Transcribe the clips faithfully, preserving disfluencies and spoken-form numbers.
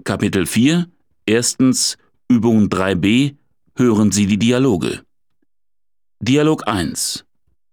Kapitel vier, erstens Übung drei b, hören Sie die Dialoge. Dialog eins.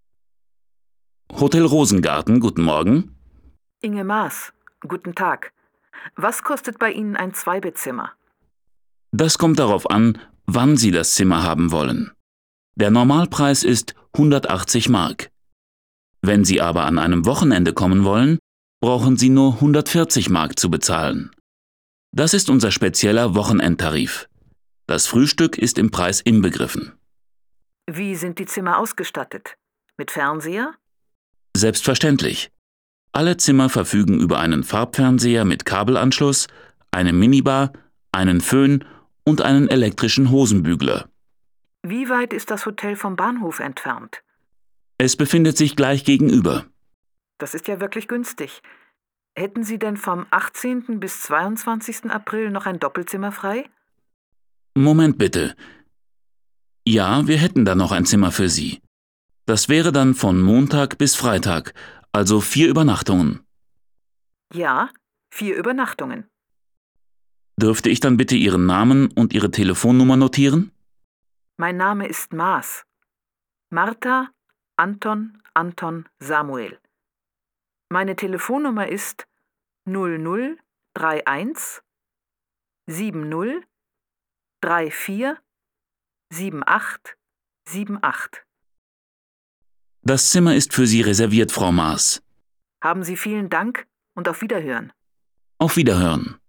Hotel Rosengarten, guten Morgen. Inge Maas, guten Tag. Was kostet bei Ihnen ein Zweibettzimmer? Das kommt darauf an, wann Sie das Zimmer haben wollen. Der Normalpreis ist hundertachtzig Mark. Wenn Sie aber an einem Wochenende kommen wollen, brauchen Sie nur hundertvierzig Mark zu bezahlen. Das ist unser spezieller Wochenendtarif. Das Frühstück ist im Preis inbegriffen. Wie sind die Zimmer ausgestattet? Mit Fernseher? Selbstverständlich. Alle Zimmer verfügen über einen Farbfernseher mit Kabelanschluss, eine Minibar, einen Föhn und einen elektrischen Hosenbügler. Wie weit ist das Hotel vom Bahnhof entfernt? Es befindet sich gleich gegenüber. Das ist ja wirklich günstig. Hätten Sie denn vom achtzehnten bis zweiundzwanzigsten April noch ein Doppelzimmer frei? Moment bitte. Ja, wir hätten da noch ein Zimmer für Sie. Das wäre dann von Montag bis Freitag, also vier Übernachtungen. Ja, vier Übernachtungen. Dürfte ich dann bitte Ihren Namen und Ihre Telefonnummer notieren? Mein Name ist Maas. Martha, Anton, Anton, Samuel. Meine Telefonnummer ist null null drei eins sieben null drei vier sieben acht sieben acht. Das Zimmer ist für Sie reserviert, Frau Maas. Haben Sie vielen Dank und auf Wiederhören. Auf Wiederhören.